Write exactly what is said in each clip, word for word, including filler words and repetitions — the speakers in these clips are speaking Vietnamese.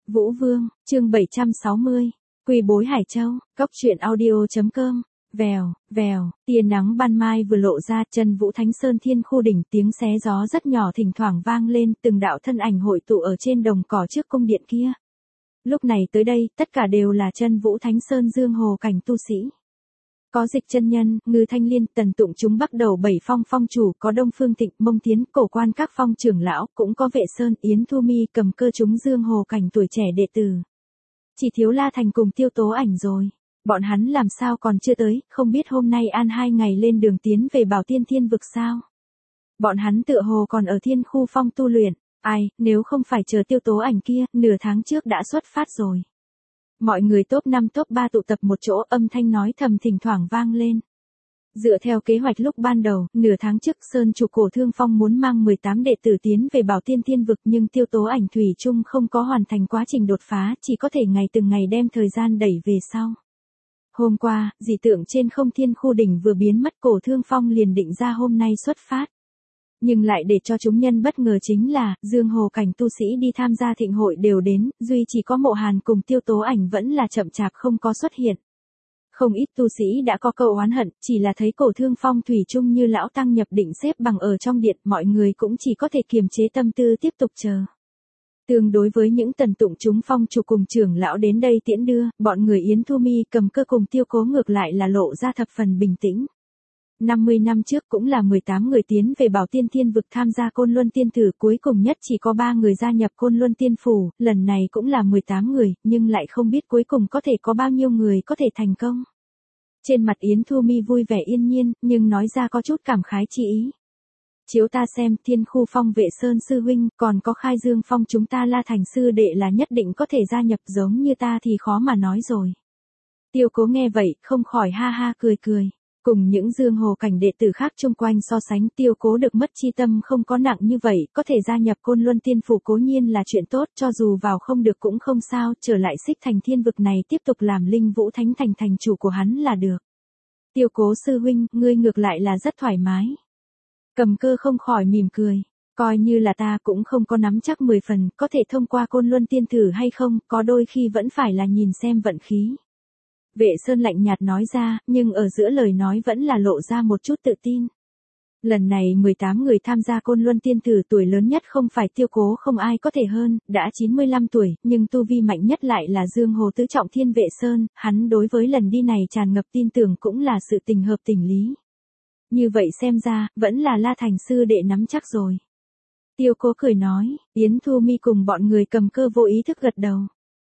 Vũ Vương, chương bảy trăm sáu mươi, Quỳ bối Hải Châu, cốc truyện audio.com, vèo, vèo, tia nắng ban mai vừa lộ ra, chân Vũ Thánh Sơn Thiên khu đỉnh, tiếng xé gió rất nhỏ thỉnh thoảng vang lên, từng đạo thân ảnh hội tụ ở trên đồng cỏ trước cung điện kia. Lúc này tới đây, tất cả đều là chân Vũ Thánh Sơn Dương Hồ cảnh tu sĩ. Có Dịch Chân Nhân, Ngư Thanh Liên, Tần Tụng chúng bắt đầu bảy phong phong chủ, có Đông Phương Thịnh, Mông Tiến, Cổ Quan các phong trưởng lão, cũng có Vệ Sơn, Yến Thu Mi cầm cơ chúng Dương Hồ cảnh tuổi trẻ đệ tử. Chỉ thiếu La Thành cùng Tiêu Tố Ảnh rồi. Bọn hắn làm sao còn chưa tới, không biết hôm nay an hai ngày lên đường tiến về Bảo Tiên Thiên vực sao? Bọn hắn tựa hồ còn ở Thiên khu phong tu luyện. Ai, nếu không phải chờ Tiêu Tố Ảnh kia, nửa tháng trước đã xuất phát rồi. Mọi người top năm top ba tụ tập một chỗ, âm thanh nói thầm thỉnh thoảng vang lên. Dựa theo kế hoạch lúc ban đầu, nửa tháng trước Sơn chủ Cổ Thương Phong muốn mang mười tám đệ tử tiến về Bảo Tiên Thiên vực, nhưng Tiêu Tố Ảnh thủy chung không có hoàn thành quá trình đột phá, chỉ có thể ngày từng ngày đem thời gian đẩy về sau. Hôm qua, dị tượng trên không thiên khu đỉnh vừa biến mất, Cổ Thương Phong liền định ra hôm nay xuất phát. Nhưng lại để cho chúng nhân bất ngờ chính là, Dương Hồ cảnh tu sĩ đi tham gia thịnh hội đều đến, duy chỉ có Mộ Hàn cùng Tiêu Tố Ảnh vẫn là chậm chạp không có xuất hiện. Không ít tu sĩ đã có câu oán hận, chỉ là thấy Cổ Thương Phong thủy chung như lão tăng nhập định xếp bằng ở trong điện, mọi người cũng chỉ có thể kiềm chế tâm tư tiếp tục chờ. Tương đối với những Tần Tụng chúng phong chủ cùng trưởng lão đến đây tiễn đưa, bọn người Yến Thu Mi cầm cơ cùng Tiêu Cố ngược lại là lộ ra thập phần bình tĩnh. năm mươi năm trước cũng là mười tám người tiến về Bảo Tiên Thiên vực tham gia Côn Luân Tiên thử, cuối cùng nhất chỉ có ba người gia nhập Côn Luân Tiên phủ, lần này cũng là mười tám người, nhưng lại không biết cuối cùng có thể có bao nhiêu người có thể thành công. Trên mặt Yến Thu Mi vui vẻ yên nhiên, nhưng nói ra có chút cảm khái chi ý. Chiếu ta xem, Thiên khu phong Vệ Sơn sư huynh, còn có Khai Dương phong chúng ta La Thành sư đệ là nhất định có thể gia nhập, giống như ta thì khó mà nói rồi. Tiêu Cố nghe vậy, không khỏi ha ha cười cười. Cùng những Dương Hồ cảnh đệ tử khác chung quanh so sánh, Tiêu Cố được mất chi tâm không có nặng như vậy, có thể gia nhập Côn Luân Tiên phủ cố nhiên là chuyện tốt, cho dù vào không được cũng không sao, trở lại Xích Thành Thiên vực này tiếp tục làm Linh Vũ Thánh Thành thành chủ của hắn là được. Tiêu Cố sư huynh, ngươi ngược lại là rất thoải mái. Cầm cơ không khỏi mỉm cười, coi như là ta cũng không có nắm chắc mười phần, có thể thông qua Côn Luân Tiên thử hay không, có đôi khi vẫn phải là nhìn xem vận khí. Vệ Sơn lạnh nhạt nói ra, nhưng ở giữa lời nói vẫn là lộ ra một chút tự tin. Lần này mười tám người tham gia Côn Luân Tiên thử, tuổi lớn nhất không phải Tiêu Cố không ai có thể hơn, đã chín mươi lăm tuổi, nhưng tu vi mạnh nhất lại là Dương Hồ tứ trọng thiên Vệ Sơn, hắn đối với lần đi này tràn ngập tin tưởng cũng là sự tình hợp tình lý. Như vậy xem ra, vẫn là La Thành sư đệ nắm chắc rồi. Tiêu Cố cười nói, Yến Thu Mi cùng bọn người cầm cơ vô ý thức gật đầu.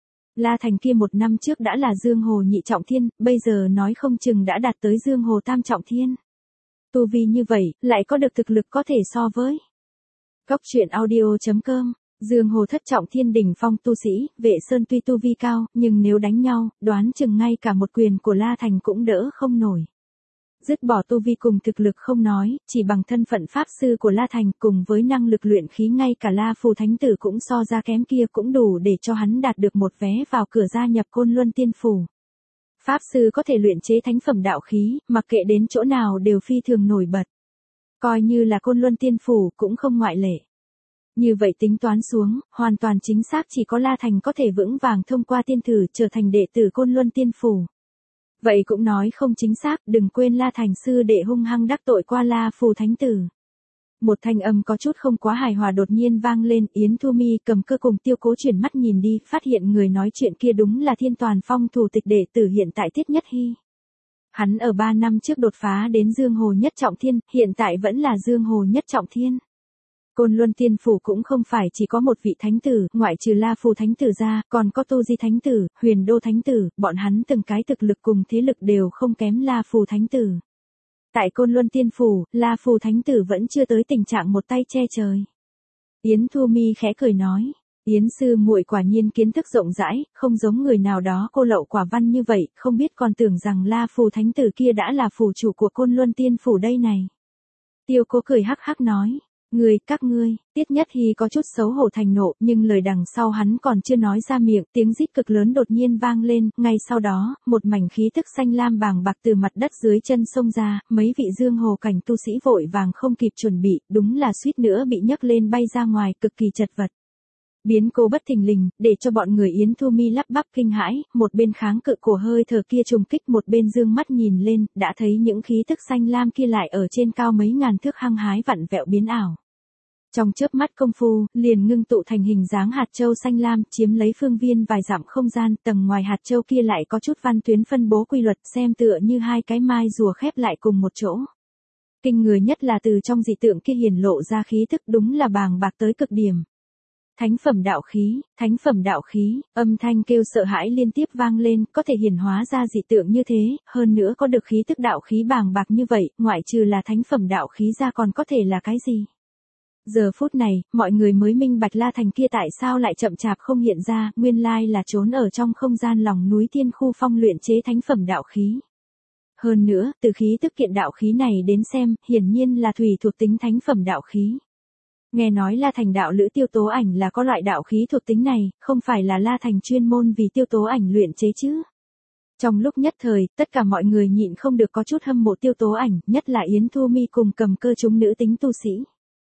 La Thành kia một năm trước đã là Dương Hồ nhị trọng thiên, bây giờ nói không chừng đã đạt tới Dương Hồ tam trọng thiên. Tu vi như vậy, lại có được thực lực có thể so với. Cốc truyện audio.com, Dương Hồ thất trọng thiên đỉnh phong tu sĩ, Vệ Sơn tuy tu vi cao, nhưng nếu đánh nhau, đoán chừng ngay cả một quyền của La Thành cũng đỡ không nổi. Dứt bỏ tu vi cùng thực lực không nói, chỉ bằng thân phận pháp sư của La Thành cùng với năng lực luyện khí ngay cả La Phù Thánh Tử cũng so ra kém kia cũng đủ để cho hắn đạt được một vé vào cửa gia nhập Côn Luân Tiên phủ. Pháp sư có thể luyện chế thánh phẩm đạo khí, mặc kệ đến chỗ nào đều phi thường nổi bật. Coi như là Côn Luân Tiên phủ cũng không ngoại lệ. Như vậy tính toán xuống, hoàn toàn chính xác chỉ có La Thành có thể vững vàng thông qua tiên thử trở thành đệ tử Côn Luân Tiên phủ. Vậy cũng nói không chính xác, đừng quên La Thành sư đệ hung hăng đắc tội qua La Phù Thánh Tử. Một thanh âm có chút không quá hài hòa đột nhiên vang lên, Yến Thu Mi cầm cơ cùng Tiêu Cố chuyển mắt nhìn đi, phát hiện người nói chuyện kia đúng là Thiên Toàn Phong thủ tịch đệ tử hiện tại Tiết Nhất Hy. Hắn ở ba năm trước đột phá đến Dương Hồ nhất trọng thiên, hiện tại vẫn là Dương Hồ nhất trọng thiên. Côn Luân Tiên phủ cũng không phải chỉ có một vị thánh tử, ngoại trừ La Phù Thánh Tử ra, còn có Tu Di Thánh Tử, Huyền Đô Thánh Tử, bọn hắn từng cái thực lực cùng thế lực đều không kém La Phù Thánh Tử. Tại Côn Luân Tiên phủ, La Phù Thánh Tử vẫn chưa tới tình trạng một tay che trời. Yến Thu Mi khẽ cười nói, Yến sư muội quả nhiên kiến thức rộng rãi, không giống người nào đó cô lậu quả văn như vậy, không biết còn tưởng rằng La Phù Thánh Tử kia đã là phủ chủ của Côn Luân Tiên phủ đây này. Tiêu Cố cười hắc hắc nói. Ngươi, các ngươi, Tiết Nhất Hy có chút xấu hổ thành nộ, nhưng lời đằng sau hắn còn chưa nói ra miệng, tiếng rít cực lớn đột nhiên vang lên, ngay sau đó, một mảnh khí tức xanh lam bàng bạc từ mặt đất dưới chân xông ra, mấy vị Dương Hồ cảnh tu sĩ vội vàng không kịp chuẩn bị, đúng là suýt nữa bị nhấc lên bay ra ngoài, cực kỳ chật vật. Biến cố bất thình lình, để cho bọn người Yến Thu Mi lắp bắp kinh hãi, một bên kháng cự cổ hơi thở kia trùng kích, một bên dương mắt nhìn lên, đã thấy những khí tức xanh lam kia lại ở trên cao mấy ngàn thước hăng hái vặn vẹo biến ảo. Trong chớp mắt công phu, liền ngưng tụ thành hình dáng hạt châu xanh lam, chiếm lấy phương viên vài dặm không gian, tầng ngoài hạt châu kia lại có chút văn tuyến phân bố quy luật, xem tựa như hai cái mai rùa khép lại cùng một chỗ. Kinh người nhất là từ trong dị tượng kia hiển lộ ra khí thức đúng là bàng bạc tới cực điểm. Thánh phẩm đạo khí, thánh phẩm đạo khí, âm thanh kêu sợ hãi liên tiếp vang lên, có thể hiển hóa ra dị tượng như thế, hơn nữa có được khí tức đạo khí bàng bạc như vậy, ngoại trừ là thánh phẩm đạo khí ra còn có thể là cái gì? Giờ phút này, mọi người mới minh bạch La Thành kia tại sao lại chậm chạp không hiện ra, nguyên lai là trốn ở trong không gian lòng núi Thiên Khu Phong luyện chế thánh phẩm đạo khí. Hơn nữa, từ khí tức kiện đạo khí này đến xem, hiển nhiên là thủy thuộc tính thánh phẩm đạo khí. Nghe nói La Thành đạo lữ Tiêu Tố Ảnh là có loại đạo khí thuộc tính này, không phải là La Thành chuyên môn vì Tiêu Tố Ảnh luyện chế chứ? Trong lúc nhất thời, tất cả mọi người nhịn không được có chút hâm mộ Tiêu Tố Ảnh, nhất là Yến Thu Mi cùng Cầm Cơ chúng nữ tính tu sĩ.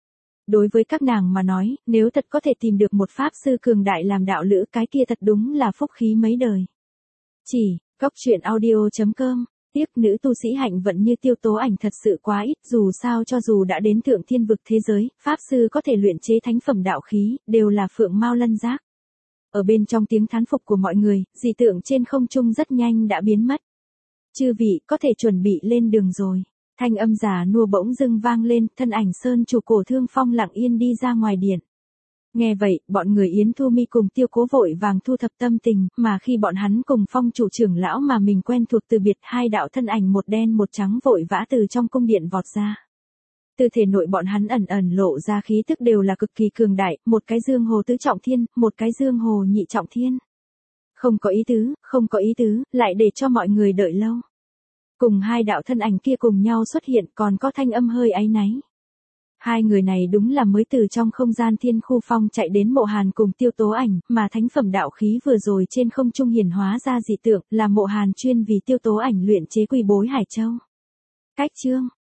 Đối với các nàng mà nói, nếu thật có thể tìm được một pháp sư cường đại làm đạo lữ, cái kia thật đúng là phúc khí mấy đời. Chỉ, Cóc Truyện Audio chấm com. Tiếc nữ tu sĩ hạnh vận như Tiêu Tố Ảnh thật sự quá ít, dù sao cho dù đã đến thượng thiên vực thế giới, pháp sư có thể luyện chế thánh phẩm đạo khí, đều là phượng mao lân giác. Ở bên trong tiếng thán phục của mọi người, dị tượng trên không trung rất nhanh đã biến mất. Chư vị có thể chuẩn bị lên đường rồi. Thanh âm già nua bỗng dưng vang lên, thân ảnh Sơn chủ Cổ Thương Phong lặng yên đi ra ngoài điện. Nghe vậy, bọn người Yến Thu Mi cùng Tiêu Cố vội vàng thu thập tâm tình, mà khi bọn hắn cùng Phong chủ trưởng lão mà mình quen thuộc từ biệt, hai đạo thân ảnh một đen một trắng vội vã từ trong cung điện vọt ra. Từ thể nội bọn hắn ẩn ẩn lộ ra khí tức đều là cực kỳ cường đại, một cái dương hồ tứ trọng thiên, một cái dương hồ nhị trọng thiên. Không có ý tứ, không có ý tứ, lại để cho mọi người đợi lâu. Cùng hai đạo thân ảnh kia cùng nhau xuất hiện, còn có thanh âm hơi áy náy. Hai người này đúng là mới từ trong không gian Thiên Khu Phong chạy đến Mộ Hàn cùng Tiêu Tố Ảnh, mà thánh phẩm đạo khí vừa rồi trên không trung hiển hóa ra dị tượng, là Mộ Hàn chuyên vì Tiêu Tố Ảnh luyện chế Quỳ Bối Hải Châu. Cách chương